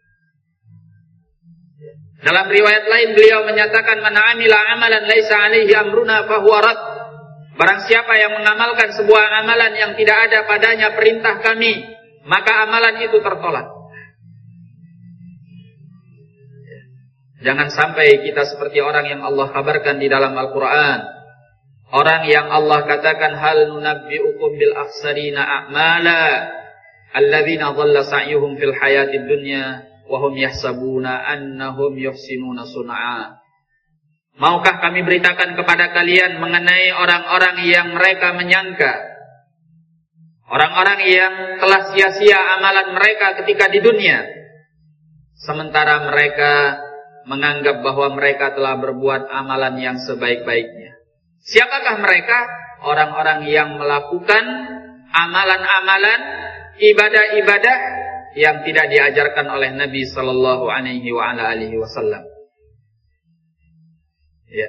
Dalam riwayat lain beliau menyatakan, man amila amalan laisa alaihi amruna fahuwa rad. Barang siapa yang mengamalkan sebuah amalan yang tidak ada padanya perintah kami, maka amalan itu tertolak. Jangan sampai kita seperti orang yang Allah kabarkan di dalam Al-Quran. Orang yang Allah katakan, hal nunabbi'ukum bil akhsarina a'mala alladzina dhalla sa'yuhum fil hayatid dunya wa hum yahsabuna annahum yuhsinuna sun'a. Maukah kami beritakan kepada kalian mengenai orang-orang yang mereka menyangka, orang-orang yang telah sia-sia amalan mereka ketika di dunia, sementara mereka menganggap bahwa mereka telah berbuat amalan yang sebaik-baiknya. Siapakah mereka? Orang-orang yang melakukan amalan-amalan, ibadah-ibadah yang tidak diajarkan oleh Nabi sallallahu alaihi wa ala alihi wasallam. Ya.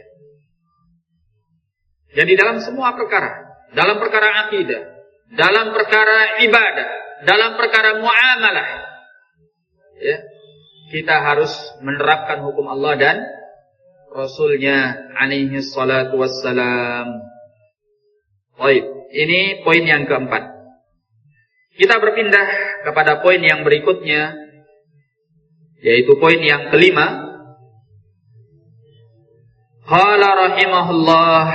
Jadi dalam semua perkara, dalam perkara akidah, dalam perkara ibadah, dalam perkara muamalah, ya, kita harus menerapkan hukum Allah dan Rasulnya alaihi salatu wassalam. Baik, ini poin yang keempat. Kita berpindah kepada poin yang berikutnya, yaitu poin yang kelima. Qala rahimahullah,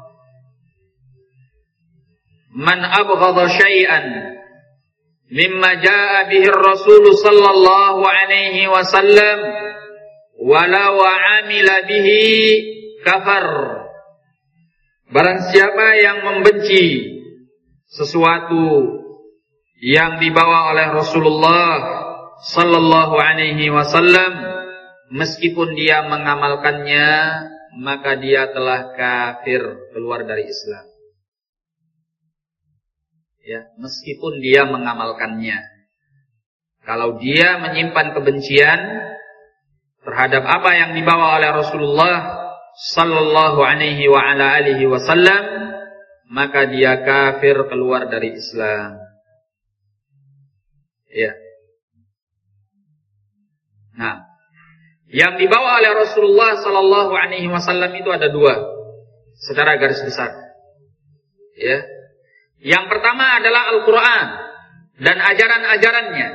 man abghadha syai'an mimma jaa bihi ar-rasul sallallahu alaihi wasallam walau amila bihi kafar. Barang siapa yang membenci sesuatu yang dibawa oleh Rasulullah sallallahu alaihi wasallam, meskipun dia mengamalkannya, maka dia telah kafir, keluar dari Islam. Ya, meskipun dia mengamalkannya. Kalau dia menyimpan kebencian terhadap apa yang dibawa oleh Rasulullah sallallahu alaihi wa ala alihi wasallam, maka dia kafir, keluar dari Islam. Ya. Nah, yang dibawa oleh Rasulullah sallallahu alaihi wasallam itu ada dua secara garis besar. Ya. Yang pertama adalah Al-Quran dan ajaran-ajarannya.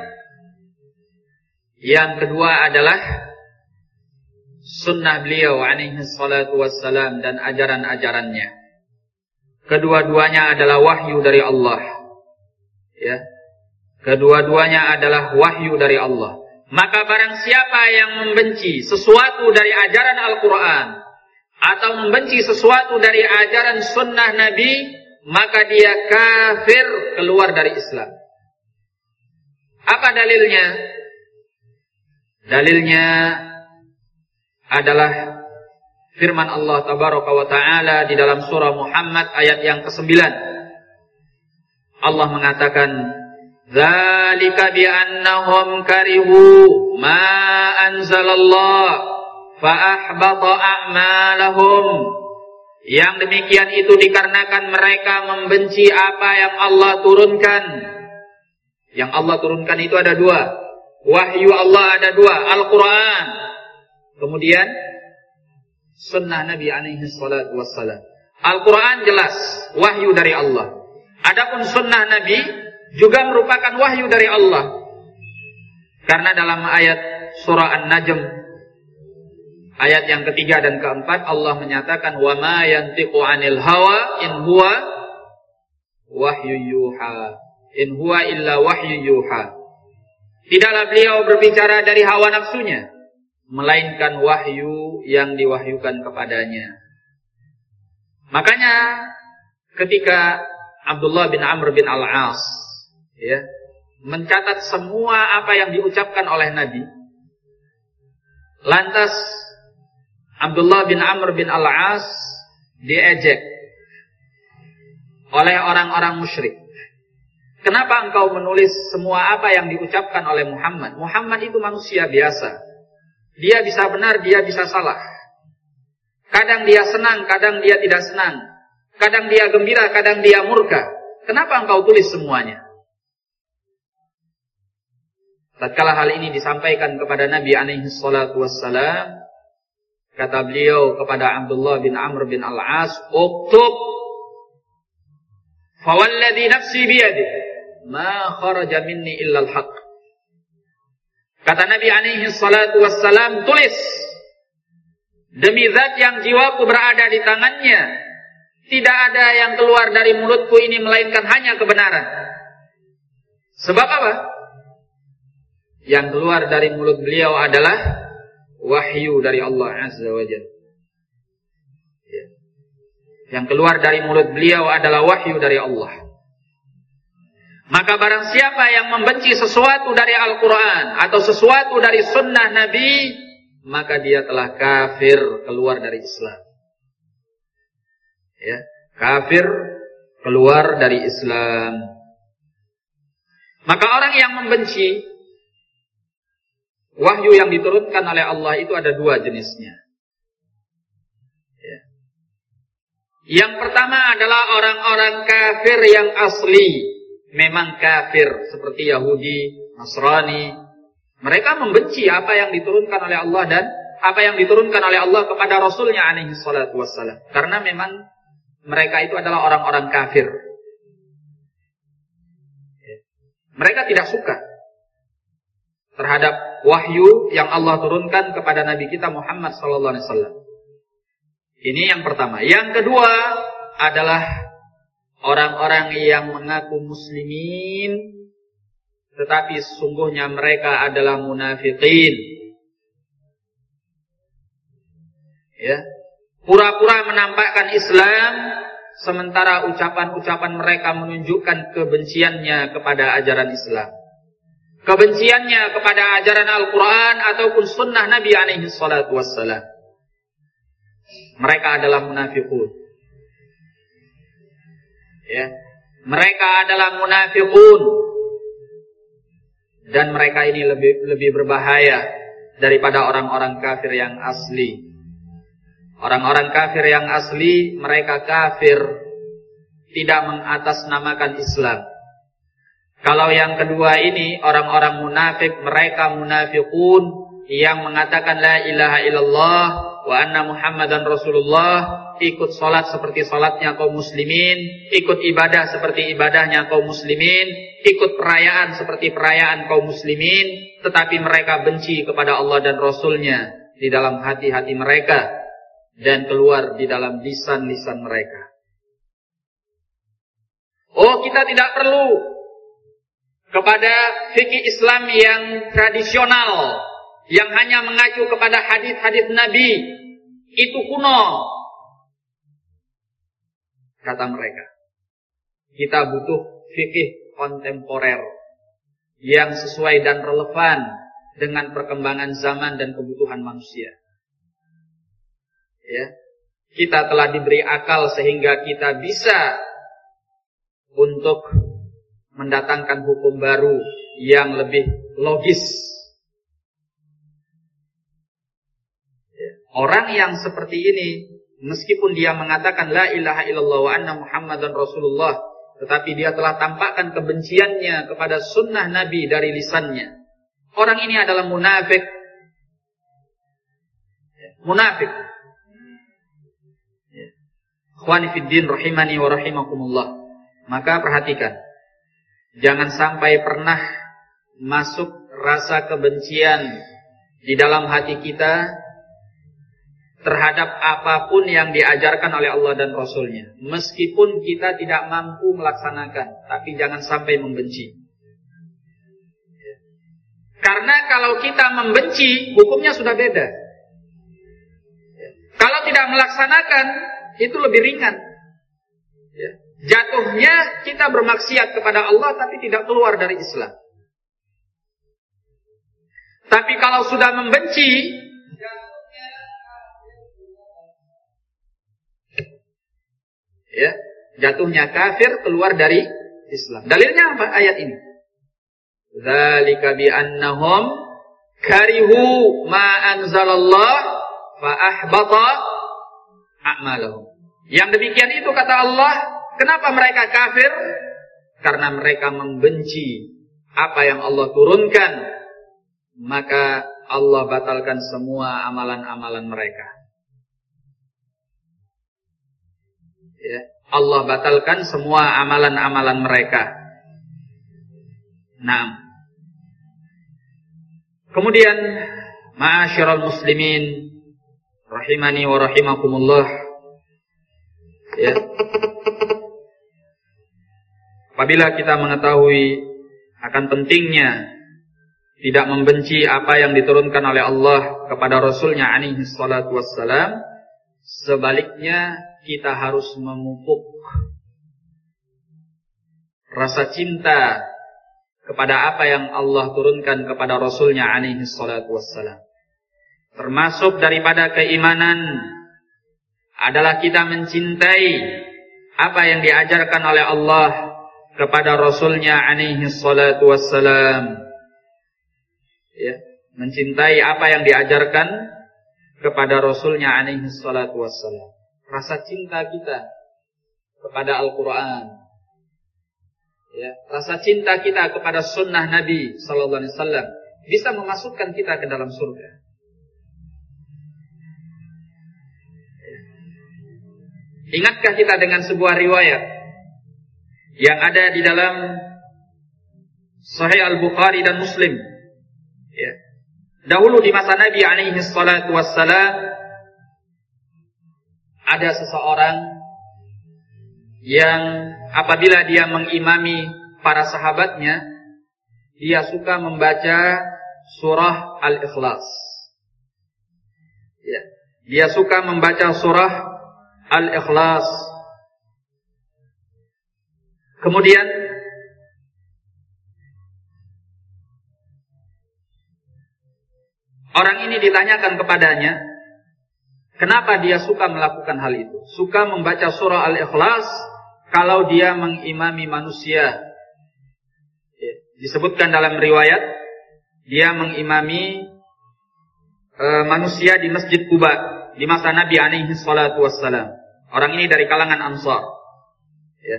Yang kedua adalah sunnah beliau alaihi salatu wassalam dan ajaran-ajarannya. Kedua-duanya adalah wahyu dari Allah. Ya. Kedua-duanya adalah wahyu dari Allah. Maka barang siapa yang membenci sesuatu dari ajaran Al-Quran atau membenci sesuatu dari ajaran sunnah Nabi, maka dia kafir, keluar dari Islam. Apa dalilnya? Dalilnya adalah firman Allah tabaraka wa ta'ala di dalam surah Muhammad ayat yang kesembilan. Allah mengatakan, dzalika bi annahum karihu ma anzalallah fa ahbata a'malahum. Yang demikian itu dikarenakan mereka membenci apa yang Allah turunkan. Yang Allah turunkan itu ada dua. Wahyu Allah ada dua, Al-Quran, kemudian sunnah Nabi alaihi salatu wassalam. Al-Quran jelas, wahyu dari Allah. Adapun sunnah Nabi juga merupakan wahyu dari Allah. Karena dalam ayat surah An-Najm ayat yang ketiga dan keempat Allah menyatakan wa ma yantiqu 'anil hawa in huwa wahyu yuha. In huwa illa wahyu yuha. Tidaklah beliau berbicara dari hawa nafsunya, melainkan wahyu yang diwahyukan kepadanya. Makanya ketika Abdullah bin Amr bin Al-As ya, mencatat semua apa yang diucapkan oleh Nabi, lantas Abdullah bin Amr bin Al-As diejek oleh orang-orang musyrik. Kenapa engkau menulis semua apa yang diucapkan oleh Muhammad? Muhammad itu manusia biasa. Dia bisa benar, dia bisa salah. Kadang dia senang, kadang dia tidak senang. Kadang dia gembira, kadang dia murka. Kenapa engkau tulis semuanya? Tatkala hal ini disampaikan kepada Nabi alaihi salatu wassalam, kata beliau kepada Abdullah bin Amr bin Al-As, "Uktub fawalladhi nafsi biyadihi ma kharaja minni illa al-haq." Kata Nabi alaihi salatu wassalam, tulis, demi zat yang jiwaku berada di tangannya, tidak ada yang keluar dari mulutku ini melainkan hanya kebenaran. Sebab apa? Yang keluar dari mulut beliau adalah wahyu dari Allah Azza wa Jalla. Ya. Yang keluar dari mulut beliau adalah wahyu dari Allah. Maka barang siapa yang membenci sesuatu dari Al-Quran atau sesuatu dari sunnah Nabi, maka dia telah kafir, keluar dari Islam. Ya, kafir, keluar dari Islam. Maka orang yang membenci wahyu yang diturunkan oleh Allah itu ada dua jenisnya. Ya. Yang pertama adalah orang-orang kafir yang asli. Memang kafir seperti Yahudi, Nasrani. Mereka membenci apa yang diturunkan oleh Allah dan apa yang diturunkan oleh Allah kepada Rasulnya alaihi salatu wassalam. Karena memang mereka itu adalah orang-orang kafir. Mereka tidak suka terhadap wahyu yang Allah turunkan kepada Nabi kita Muhammad sallallahu alaihi wasallam. Ini yang pertama. Yang kedua adalah orang-orang yang mengaku muslimin, tetapi sesungguhnya mereka adalah munafiqin. Ya, pura-pura menampakkan Islam, sementara ucapan-ucapan mereka menunjukkan kebenciannya kepada ajaran Islam, kebenciannya kepada ajaran Al-Quran ataupun sunnah Nabi alaihi salatu wassalam. Mereka adalah munafiqun. Ya, mereka adalah munafiqun, dan mereka ini lebih lebih berbahaya daripada orang-orang kafir yang asli. Orang-orang kafir yang asli, mereka kafir tidak mengatasnamakan Islam. Kalau yang kedua ini, orang-orang munafik, mereka munafiqun yang mengatakan la ilaha illallah wa anna Muhammadan Rasulullah, ikut salat seperti salatnya kaum muslimin, ikut ibadah seperti ibadahnya kaum muslimin, ikut perayaan seperti perayaan kaum muslimin, tetapi mereka benci kepada Allah dan Rasulnya di dalam hati-hati mereka dan keluar di dalam lisan-lisan mereka. Oh, kita tidak perlu kepada fikih Islam yang tradisional, yang hanya mengacu kepada hadis-hadis Nabi. Itu kuno, kata mereka. Kita butuh fikih kontemporer yang sesuai dan relevan dengan perkembangan zaman dan kebutuhan manusia. Ya, kita telah diberi akal sehingga kita bisa untuk mendatangkan hukum baru yang lebih logis. Orang yang seperti ini, meskipun dia mengatakan la ilaha illallah wa anna Muhammadan Rasulullah, tetapi dia telah tampakkan kebenciannya kepada sunnah Nabi dari lisannya. Orang ini adalah munafik. Munafik. Ikhwani fid din rahimani wa rahimakumullah. Maka perhatikan. jangan sampai pernah masuk rasa kebencian di dalam hati kita terhadap apapun yang diajarkan oleh Allah dan Rasul-Nya. Meskipun kita tidak mampu melaksanakan, tapi jangan sampai membenci. Karena kalau kita membenci, hukumnya sudah beda. Kalau tidak melaksanakan, itu lebih ringan. Jatuhnya kita bermaksiat kepada Allah, tapi tidak keluar dari Islam. Tapi kalau sudah membenci, ya, jatuhnya kafir, keluar dari Islam. Dalilnya apa? Ayat ini. Dzalika bi annahum karihu ma anzalallah fa ahbata a'malahum. Yang demikian itu kata Allah, kenapa mereka kafir? Karena mereka membenci apa yang Allah turunkan, maka Allah batalkan semua amalan-amalan mereka. Ya, Allah batalkan semua amalan-amalan mereka. Naam. Kemudian, ma'asyiral muslimin rahimani wa rahimakumullah. Ya. Apabila kita mengetahui akan pentingnya tidak membenci apa yang diturunkan oleh Allah kepada Rasulnya alaihi salatu wassalam, sebaliknya kita harus memupuk rasa cinta kepada apa yang Allah turunkan kepada Rasulnya alaihi salatu wassalam. Termasuk daripada keimanan adalah kita mencintai apa yang diajarkan oleh Allah kepada Rasulnya alaihi salatu wassalam. Ya, mencintai apa yang diajarkan kepada Rasulnya alaihi salatu wassalam. Rasa cinta kita kepada Al-Quran, ya, rasa cinta kita kepada sunnah Nabi sallallahu alaihi wasallam bisa memasukkan kita ke dalam surga. Ya. Ingatkah kita dengan sebuah riwayat yang ada di dalam Sahih Al-Bukhari dan Muslim? Ya. Dahulu di masa Nabi alaihi salatu wassalam ada seseorang yang apabila dia mengimami para sahabatnya, dia suka membaca surah Al-Ikhlas. Ya. Dia suka membaca surah Al-Ikhlas. Kemudian orang ini ditanyakan kepadanya, kenapa dia suka melakukan hal itu? Suka membaca surah Al-Ikhlas kalau dia mengimami manusia. Ya, disebutkan dalam riwayat, dia mengimami e, manusia di Masjid Quba di masa Nabi alaihi salatu wassalam. Orang ini dari kalangan Ansar. Ya.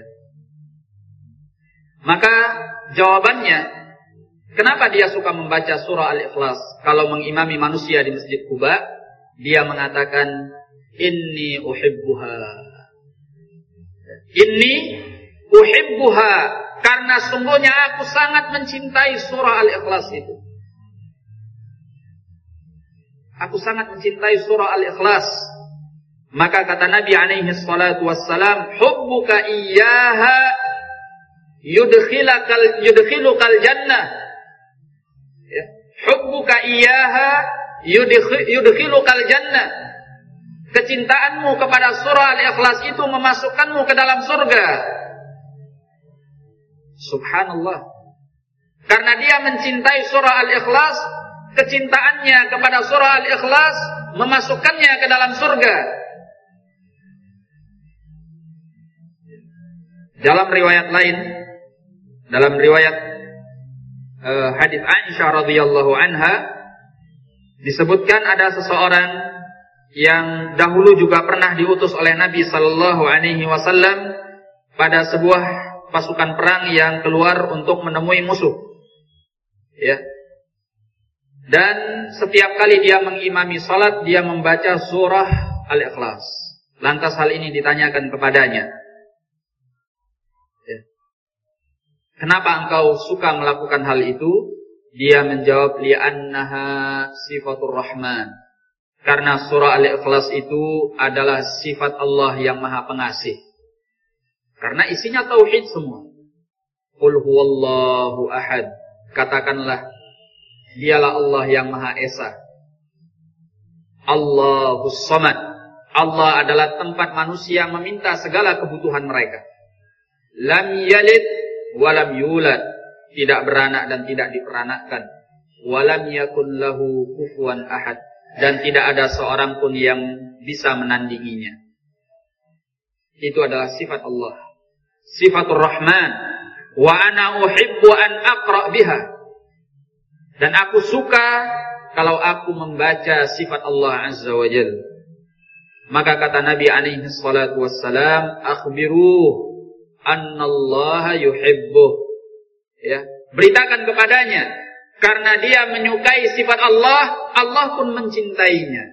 Maka jawabannya, kenapa dia suka membaca surah Al-Ikhlas kalau mengimami manusia di Masjid Quba? Dia mengatakan, Inni uhibbuha. Inni uhibbuha. Karena sungguhnya aku sangat mencintai surah Al-Ikhlas itu. Aku sangat mencintai surah Al-Ikhlas. Maka kata Nabi alaihi salatu wassalam, hubbuka iyyaha yudkhilakal yudkhilukal jannah. Ya. Hubbuka iyyaha yudkhilukal jannah. Kecintaanmu kepada surah Al-Ikhlas itu memasukkanmu ke dalam surga. Subhanallah. Karena dia mencintai surah Al-Ikhlas, kecintaannya kepada surah Al-Ikhlas memasukkannya ke dalam surga. Dalam riwayat lain, dalam riwayat uh, hadis Aisyah radhiyallahu anha, disebutkan ada seseorang yang dahulu juga pernah diutus oleh Nabi sallallahu alaihi wasallam pada sebuah pasukan perang yang keluar untuk menemui musuh. Ya. Dan setiap kali dia mengimami salat, dia membaca surah Al-Ikhlas. Lantas hal ini ditanyakan kepadanya. Ya. Kenapa engkau suka melakukan hal itu? Dia menjawab, li'annaha sifatur rahman. Karena surah Al-Ikhlas itu adalah sifat Allah yang maha pengasih. Karena isinya tauhid semua. Qul huwallahu ahad. Katakanlah, dialah Allah yang maha esa. Allahus samad. Allah adalah tempat manusia meminta segala kebutuhan mereka. Lam yalid walam yulad. Tidak beranak dan tidak diperanakkan. Walam yakun lahu kufuwan ahad. Dan tidak ada seorang pun yang bisa menandinginya. Itu adalah sifat Allah. Sifatur Rahman. Wa ana uhibbu an aqra' biha. Dan aku suka kalau aku membaca sifat Allah Azza wa Jalla. Maka kata Nabi alaihi salatu wassalam, akhbiruh annallaha yuhibbuh. Ya, beritakan kepadanya, karena dia menyukai sifat Allah, Allah pun mencintainya.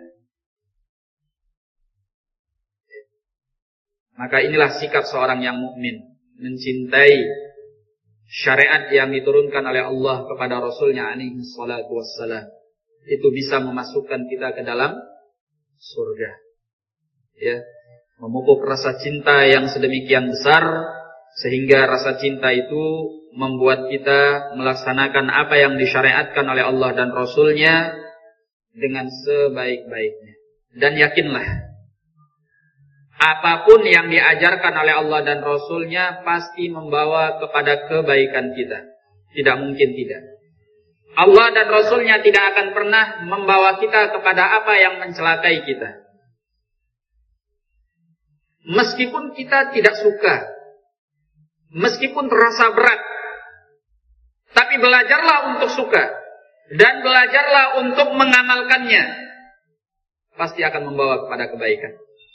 Maka inilah sikap seorang yang mukmin, mencintai syariat yang diturunkan oleh Allah kepada Rasulnya alaihi salatu wassalam. Itu bisa memasukkan kita ke dalam surga. Ya, memupuk rasa cinta yang sedemikian besar sehingga rasa cinta itu membuat kita melaksanakan apa yang disyariatkan oleh Allah dan Rasulnya dengan sebaik-baiknya. Dan yakinlah, apapun yang diajarkan oleh Allah dan Rasulnya pasti membawa kepada kebaikan kita. Tidak mungkin tidak. Allah dan Rasulnya tidak akan pernah membawa kita kepada apa yang mencelakai kita. Meskipun kita tidak suka, meskipun terasa berat, tapi belajarlah untuk suka dan belajarlah untuk mengamalkannya. Pasti akan membawa kepada kebaikan.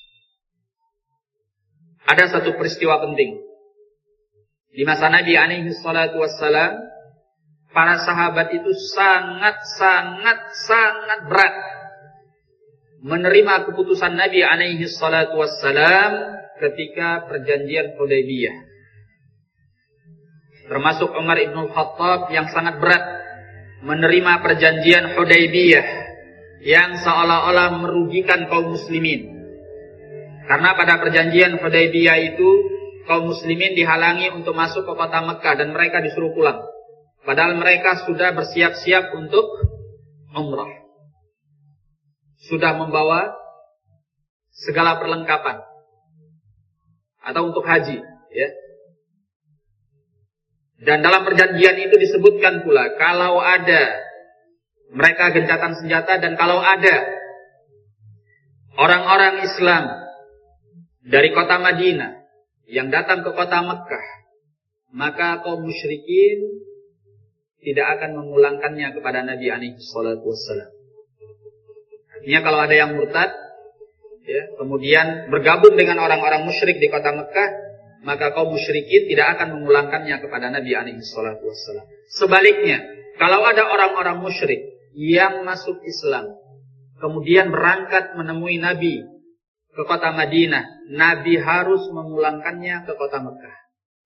Ada satu peristiwa penting. Di masa Nabi alaihi salatu wassalam, para sahabat itu sangat sangat sangat berat menerima keputusan Nabi alaihi salatu wassalam ketika perjanjian Hudaybiyah. Termasuk Umar ibn Khattab yang sangat berat menerima perjanjian Hudaybiyah yang seolah-olah merugikan kaum muslimin. Karena pada perjanjian Hudaybiyah itu kaum muslimin dihalangi untuk masuk ke kota Mekah dan mereka disuruh pulang. Padahal mereka sudah bersiap-siap untuk umrah. Sudah membawa segala perlengkapan. Atau untuk haji, ya. Dan dalam perjanjian itu disebutkan pula, kalau ada mereka gencatan senjata dan kalau ada orang-orang Islam dari kota Madinah yang datang ke kota Mekah, maka kaum musyrikin tidak akan memulangkannya kepada Nabi alaihi salatu wassalam. Artinya kalau ada yang murtad, ya, kemudian bergabung dengan orang-orang musyrik di kota Mekah, maka kaum musyrikin tidak akan memulangkannya kepada Nabi alaihi salatu wassalam. Sebaliknya, kalau ada orang-orang musyrik yang masuk Islam, kemudian berangkat menemui Nabi ke kota Madinah, Nabi harus memulangkannya ke kota Mekah.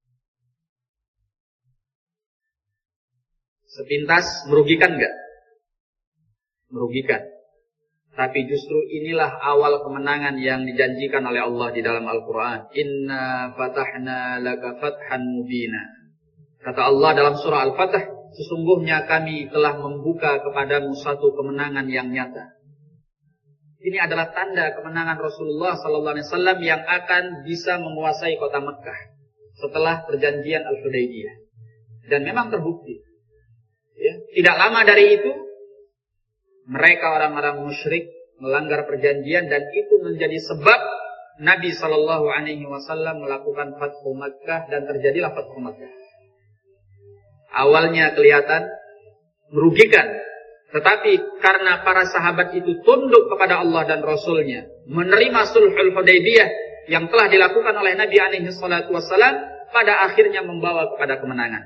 Sepintas merugikan enggak? Merugikan. Tapi justru inilah awal kemenangan yang dijanjikan oleh Allah di dalam Al-Quran. Inna fatahna laka fathan mubina. Kata Allah dalam surah Al-Fatah, sesungguhnya kami telah membuka kepadamu satu kemenangan yang nyata. Ini adalah tanda kemenangan Rasulullah sallallahu alaihi wasallam yang akan bisa menguasai kota Mekah setelah perjanjian Al-Hudaybiyah. Dan memang terbukti. Ya, tidak lama dari itu mereka orang-orang musyrik melanggar perjanjian dan itu menjadi sebab Nabi sallallahu alaihi wasallam melakukan Fathu Makkah dan terjadilah Fathu Makkah. Awalnya kelihatan merugikan, tetapi karena para sahabat itu tunduk kepada Allah dan Rasulnya, menerima sulhul Hudaybiyah yang telah dilakukan oleh Nabi alaihi salatu wasallam, pada akhirnya membawa kepada kemenangan.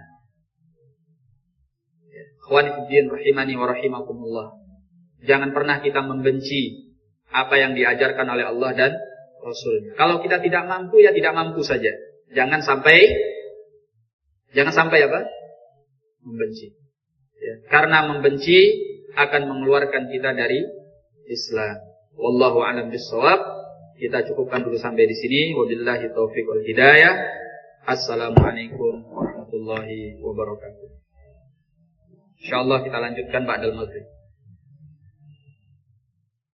Ikhwanifiddin rahimani wa rahimakumullah. Jangan pernah kita membenci apa yang diajarkan oleh Allah dan Rasulnya. Kalau kita tidak mampu, ya tidak mampu saja. Jangan sampai Jangan sampai apa? Membenci. Ya, karena membenci akan mengeluarkan kita dari Islam. Wallahu a'lam bishawab. Kita cukupkan dulu sampai di sini. Wabillahi taufiq wal hidayah. Assalamualaikum warahmatullahi wabarakatuh. Insyaallah kita lanjutkan ba'dal maghrib.